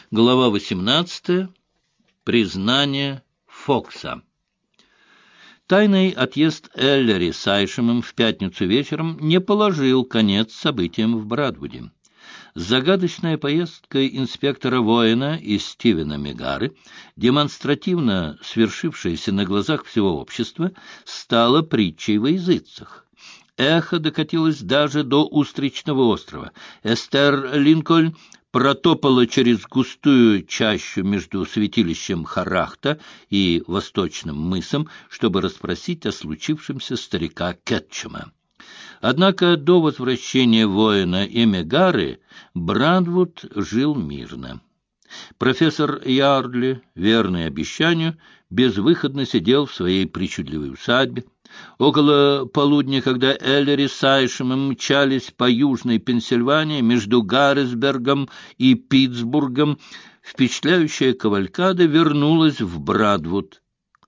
Глава 18. Признание Фокса. Тайный отъезд Эллери с Айшемом в пятницу вечером не положил конец событиям в Брадвуде. Загадочная поездка инспектора Воина и Стивена Мегары, демонстративно свершившаяся на глазах всего общества, стала притчей во языцах. Эхо докатилось даже до Устричного острова. Эстер Линкольн протопала через густую чащу между святилищем Харахта и Восточным мысом, чтобы расспросить о случившемся старика Кетчума. Однако до возвращения Воина и Мегары Брадвуд жил мирно. Профессор Ярдли, верный обещанию, безвыходно сидел в своей причудливой усадьбе. Около полудня, когда Эллери с Айшемом мчались по южной Пенсильвании между Гаррисбергом и Питтсбургом, впечатляющая кавалькада вернулась в Брадвуд.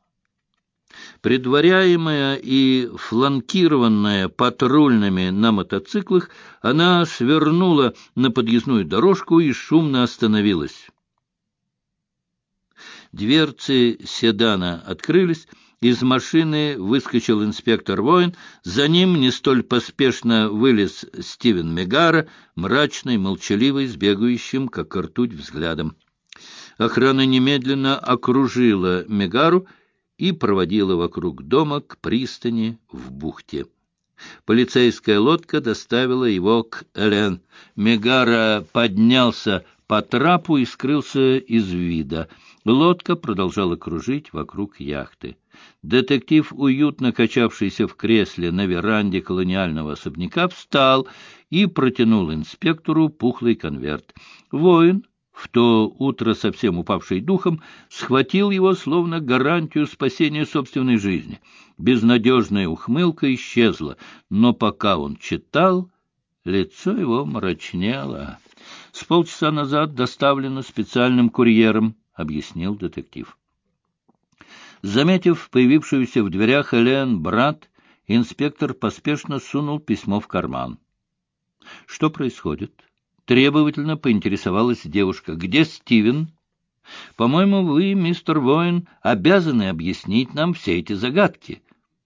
Предваряемая и фланкированная патрульными на мотоциклах, она свернула на подъездную дорожку и шумно остановилась. Дверцы седана открылись, из машины выскочил инспектор Воин, за ним не столь поспешно вылез Стивен Мегара, мрачный, молчаливый, с бегающим, как ртуть, взглядом. Охрана немедленно окружила Мегару и проводила вокруг дома к пристани в бухте. Полицейская лодка доставила его к Элен. Мегара поднялся по трапу и скрылся из вида. Лодка продолжала кружить вокруг яхты. Детектив, уютно качавшийся в кресле на веранде колониального особняка, встал и протянул инспектору пухлый конверт. Воин, в то утро совсем упавший духом, схватил его словно гарантию спасения собственной жизни. Безнадежная ухмылка исчезла, но пока он читал, лицо его мрачнело. «С полчаса назад доставлено специальным курьером», — объяснил детектив. Заметив появившуюся в дверях Элен Брат, инспектор поспешно сунул письмо в карман. «Что происходит?» — требовательно поинтересовалась девушка. «Где Стивен? По-моему, вы, мистер Воин, обязаны объяснить нам все эти загадки».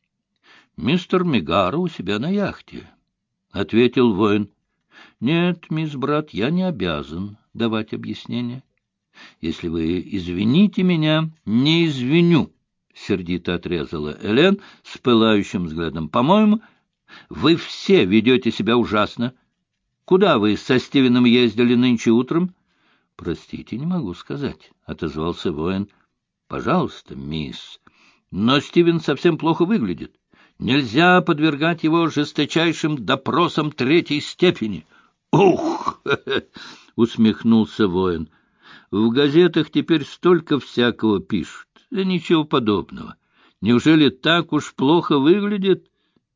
«Мистер Мегара у себя на яхте», — ответил Воин. «Нет, мисс Брат, я не обязан давать объяснения. Если вы извините меня, не извиню», — сердито отрезала Элен с пылающим взглядом. «По-моему, вы все ведете себя ужасно. Куда вы со Стивеном ездили нынче утром?» «Простите, не могу сказать», — отозвался Воин. «Пожалуйста, мисс. Но Стивен совсем плохо выглядит. Нельзя подвергать его жесточайшим допросам третьей степени». «Ух!» — усмехнулся Воин. «В газетах теперь столько всякого пишут. Да ничего подобного. Неужели так уж плохо выглядит?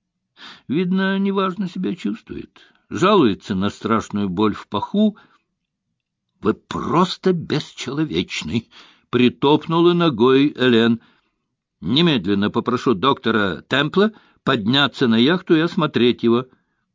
Видно, неважно себя чувствует. Жалуется на страшную боль в паху». «Вы просто бесчеловечный!» — притопнула ногой Элен. «Немедленно попрошу доктора Темпла подняться на яхту и осмотреть его».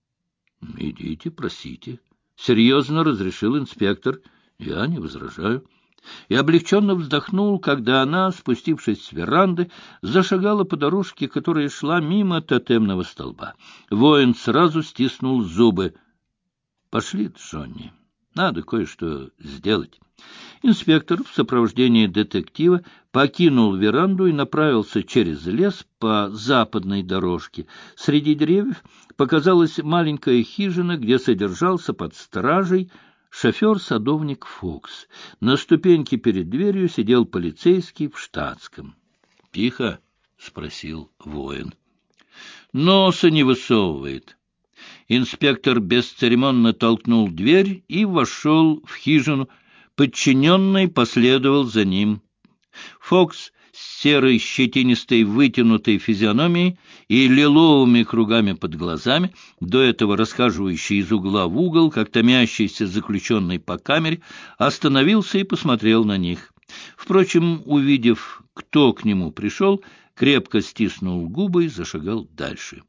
«Идите, просите», — серьезно разрешил инспектор. «Я не возражаю». И облегченно вздохнул, когда она, спустившись с веранды, зашагала по дорожке, которая шла мимо тотемного столба. Воин сразу стиснул зубы. «Пошли, Джонни, надо кое-что сделать». Инспектор в сопровождении детектива покинул веранду и направился через лес по западной дорожке. Среди деревьев показалась маленькая хижина, где содержался под стражей шофер-садовник Фокс. На ступеньке перед дверью сидел полицейский в штатском. «Тихо?» — спросил Воин. «Носа не высовывает». Инспектор бесцеремонно толкнул дверь и вошел в хижину. Подчиненный последовал за ним. Фокс с серой щетинистой вытянутой физиономией и лиловыми кругами под глазами, до этого расхаживающий из угла в угол, как томящийся заключенный по камере, остановился и посмотрел на них. Впрочем, увидев, кто к нему пришел, крепко стиснул губы и зашагал дальше.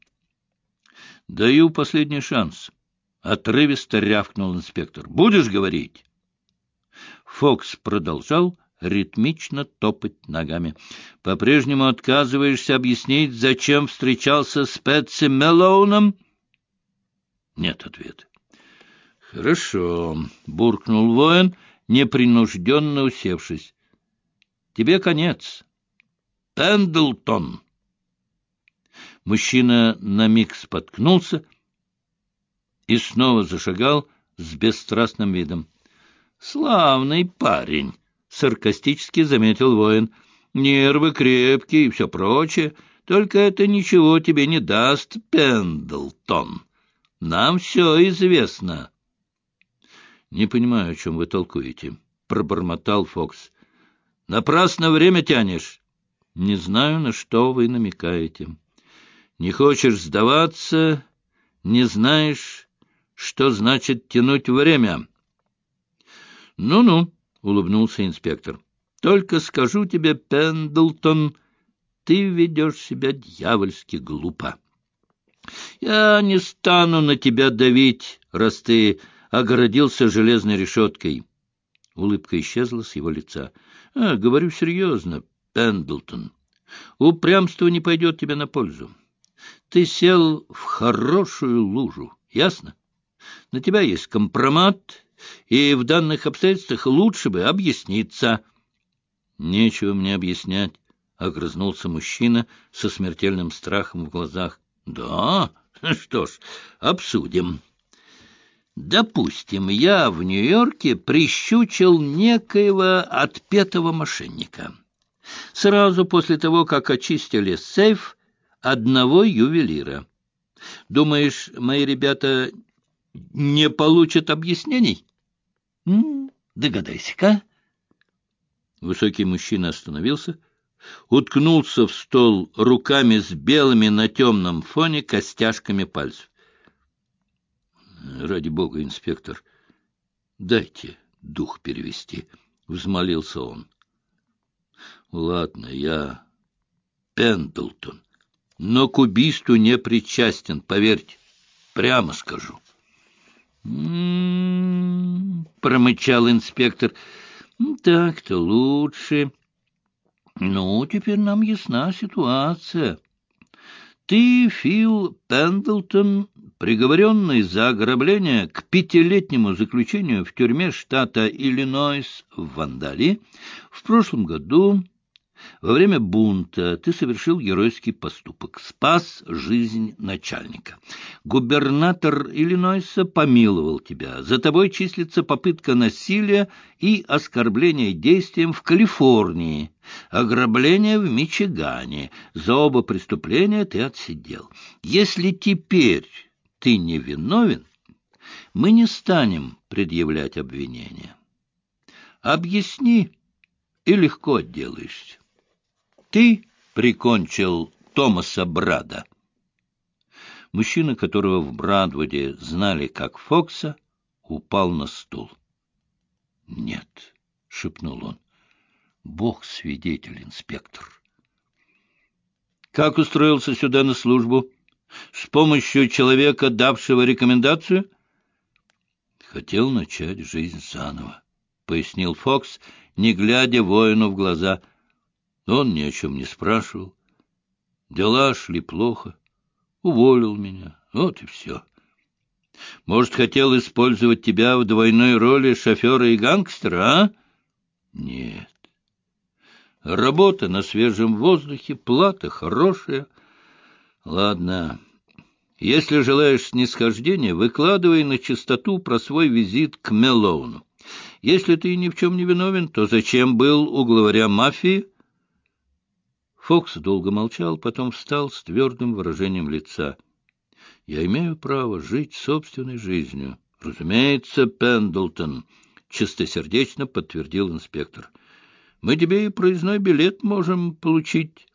«Даю последний шанс», — отрывисто рявкнул инспектор. «Будешь говорить?» Фокс продолжал ритмично топать ногами. По-прежнему отказываешься объяснить, зачем встречался с Пэтси Мэлоуном? Нет ответа. Хорошо, буркнул воин, непринужденно усевшись. Тебе конец. Пендлтон. Мужчина на миг споткнулся и снова зашагал с бесстрастным видом. Славный парень, саркастически заметил воин. Нервы крепкие и все прочее, только это ничего тебе не даст, Пендлтон. Нам все известно. Не понимаю, о чем вы толкуете, пробормотал Фокс. Напрасно время тянешь. Не знаю, на что вы намекаете. Не хочешь сдаваться, не знаешь, что значит тянуть время. Ну-ну, улыбнулся инспектор. Только скажу тебе, Пендлтон, ты ведешь себя дьявольски глупо. Я не стану на тебя давить, раз ты огородился железной решеткой. Улыбка исчезла с его лица. Говорю серьезно, Пендлтон. Упрямство не пойдет тебе на пользу. Ты сел в хорошую лужу, ясно? На тебя есть компромат, и в данных обстоятельствах лучше бы объясниться. Нечего мне объяснять, — огрызнулся мужчина со смертельным страхом в глазах. Да? Что ж, обсудим. Допустим, я в Нью-Йорке прищучил некоего отпетого мошенника. Сразу после того, как очистили сейф одного ювелира. Думаешь, мои ребята не получат объяснений? Догадайся-ка. Высокий мужчина остановился, уткнулся в стол руками с белыми на темном фоне костяшками пальцев. Ради бога, инспектор, дайте дух перевести, — взмолился он. Ладно, я Пендлтон, но к убийству не причастен, поверьте, прямо скажу. Промычал инспектор. Так-то лучше. Ну, теперь нам ясна ситуация. Ты, Фил Пендлтон, приговоренный за ограбление к 5-летнему заключению в тюрьме штата Иллинойс в Вандалии, в прошлом году во время бунта ты совершил геройский поступок, спас жизнь начальника. Губернатор Иллинойса помиловал тебя. За тобой числится попытка насилия и оскорбление действием в Калифорнии, ограбление в Мичигане. За оба преступления ты отсидел. Если теперь ты не виновен, мы не станем предъявлять обвинения. Объясни, и легко отделаешься. Ты прикончил Томаса Брада. Мужчина, которого в Брадвуде знали как Фокса, упал на стул. — Нет, — шепнул он, — Бог свидетель, инспектор. — Как устроился сюда на службу? С помощью человека, давшего рекомендацию? — Хотел начать жизнь заново, — пояснил Фокс, не глядя воину в глаза. Он ни о чем не спрашивал. Дела шли плохо. Уволил меня. Вот и все. Может, хотел использовать тебя в двойной роли шофера и гангстера, а? Нет. Работа на свежем воздухе, плата хорошая. Ладно. Если желаешь снисхождения, выкладывай на чистоту про свой визит к Мэлоуну. Если ты ни в чем не виновен, то зачем был у главаря мафии? Фокс долго молчал, потом встал с твердым выражением лица. — Я имею право жить собственной жизнью. — Разумеется, Пендлтон, — чистосердечно подтвердил инспектор. — Мы тебе и проездной билет можем получить.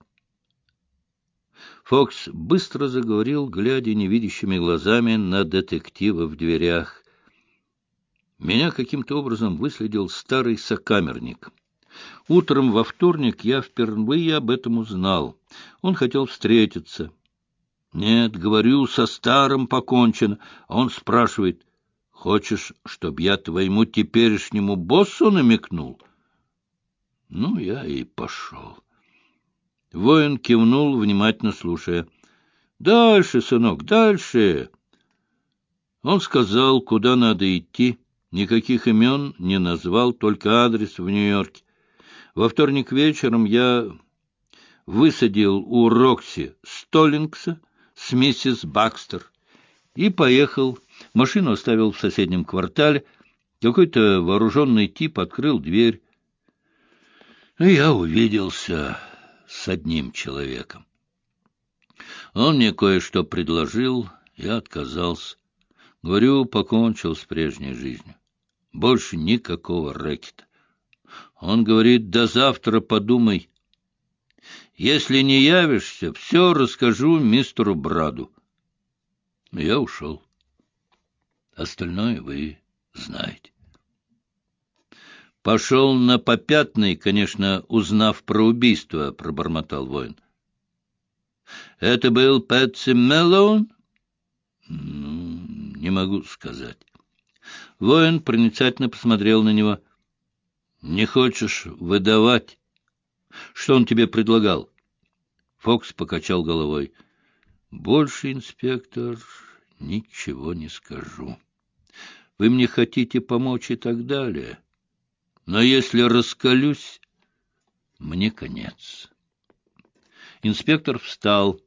Фокс быстро заговорил, глядя невидящими глазами на детектива в дверях. Меня каким-то образом выследил старый сокамерник. Утром во вторник я впервые об этом узнал. Он хотел встретиться. Нет, говорю, со старым покончено. Он спрашивает: Хочешь, чтоб я твоему теперешнему боссу намекнул? Ну, я и пошел. Воин кивнул, внимательно слушая. Дальше, сынок, дальше. Он сказал, куда надо идти. Никаких имен не назвал, только адрес в Нью-Йорке. Во вторник вечером я высадил у Рокси Столлингса с миссис Бакстер и поехал. Машину оставил в соседнем квартале. Какой-то вооруженный тип открыл дверь. И я увиделся с одним человеком. Он мне кое-что предложил, я отказался. Говорю, покончил с прежней жизнью. Больше никакого рэкета. Он говорит, до завтра подумай. Если не явишься, все расскажу мистеру Браду. Я ушел. Остальное вы знаете. Пошел на попятный, конечно, узнав про убийство, пробормотал воин. Это был Пэтси Мэллоун? Ну, не могу сказать. Воин проницательно посмотрел на него. Не хочешь выдавать? Что он тебе предлагал? Фокс покачал головой. Больше, инспектор, ничего не скажу. Вы мне хотите помочь и так далее. Но если раскалюсь, мне конец. Инспектор встал.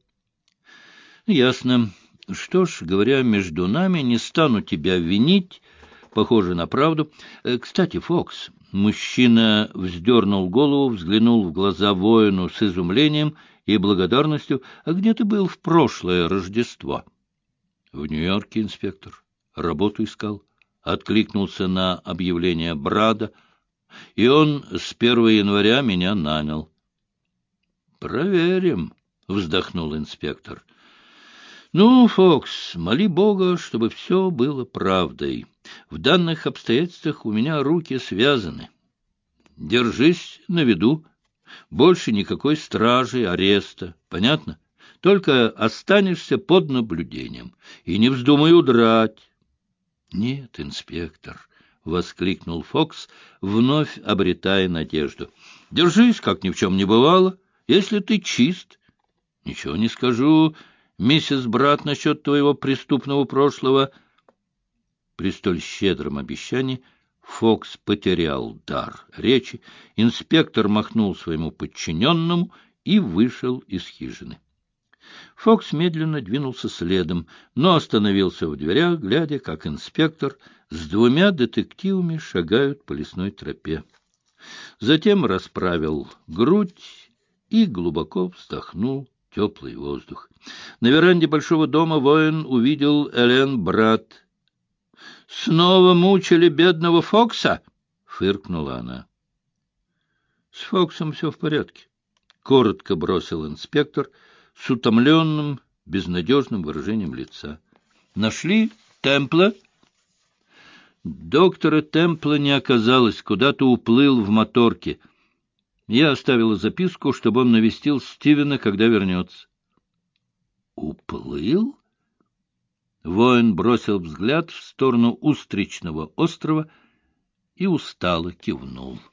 Ясно. Что ж, говоря между нами, не стану тебя винить. Похоже на правду. Кстати, Фокс, мужчина вздернул голову, взглянул в глаза воину с изумлением и благодарностью. А где ты был в прошлое Рождество? В Нью-Йорке, инспектор. Работу искал. Откликнулся на объявление Брада, и он с 1 января меня нанял. Проверим, вздохнул инспектор. Ну, Фокс, моли Бога, чтобы все было правдой. В данных обстоятельствах у меня руки связаны. Держись на виду. Больше никакой стражи, ареста. Понятно? Только останешься под наблюдением. И не вздумай удрать. Нет, инспектор, — воскликнул Фокс, вновь обретая надежду. Держись, как ни в чем не бывало, если ты чист. Ничего не скажу, миссис Брат, насчет твоего преступного прошлого. При столь щедром обещании Фокс потерял дар речи. Инспектор махнул своему подчиненному и вышел из хижины. Фокс медленно двинулся следом, но остановился в дверях, глядя, как инспектор с 2 детективами шагают по лесной тропе. Затем расправил грудь и глубоко вздохнул теплый воздух. На веранде большого дома воин увидел Элен Брат. — Снова мучили бедного Фокса? — фыркнула она. — С Фоксом все в порядке, — коротко бросил инспектор с утомленным, безнадежным выражением лица. — Нашли Темпла? Доктора Темпла не оказалось, куда-то уплыл в моторке. Я оставила записку, чтобы он навестил Стивена, когда вернется. — Уплыл? Воин бросил взгляд в сторону Устричного острова и устало кивнул.